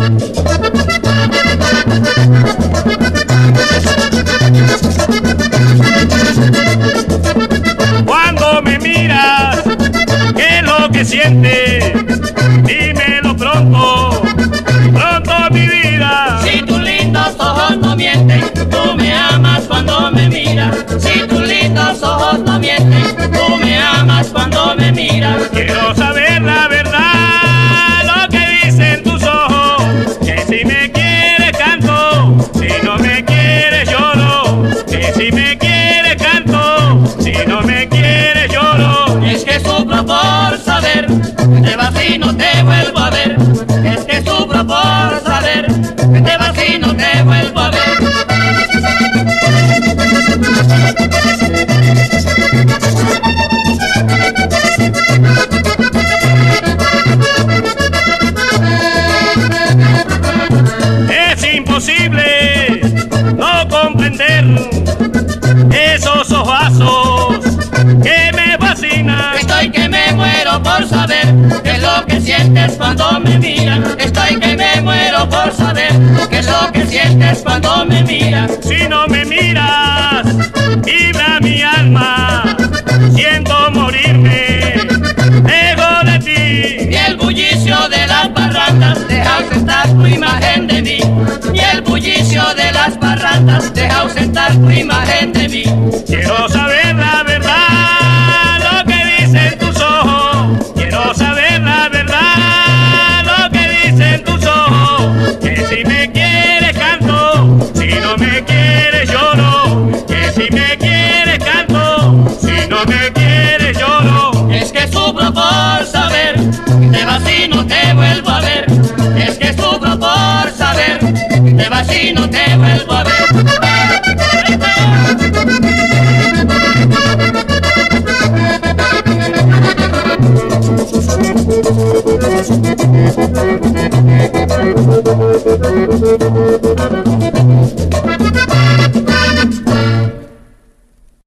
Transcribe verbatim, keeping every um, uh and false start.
Cuando me miras, ¿qué es lo que sientes? Dímelo pronto, pronto mi vida. Si tus lindos ojos no mienten, tú me amas cuando me miras. Si tus lindos ojos no mienten, tú me amas cuando me miras. Quiero saber la verdad, lo que dicen tus ojos, que si me quieres canto, si no me quieres lloro, que si me quieres canto, si no me quieres lloro. Es que sufro por saber, te vas y no te vuelvo a ver. Es que sufro por saber, que te vas y no te vuelvo a ver. Es imposible no comprender esos ojazos que me fascinan. Estoy que me muero por saber qué es lo que sientes cuando me miras. Estoy que me muero por saber qué es lo que sientes cuando me miras. Si no me miras, vibra mi alma, siento morirme lejos de ti. Y el bullicio de las parrandas deja ausentar tu imagen de mí. Y el bullicio de las parrandas deja ausentar tu imagen de mí. Quiero saber la verdad, lo que dicen tus ojos. Quiero saber la verdad, lo que dicen tus ojos. Que si me quieres canto, si no me quieres lloro. Que si me quieres canto, si no me quieres lloro. Es que sufro por saber que te vas y no te vuelvo a ver. Es que sufro por saber que te vas y no te vuelvo a ver.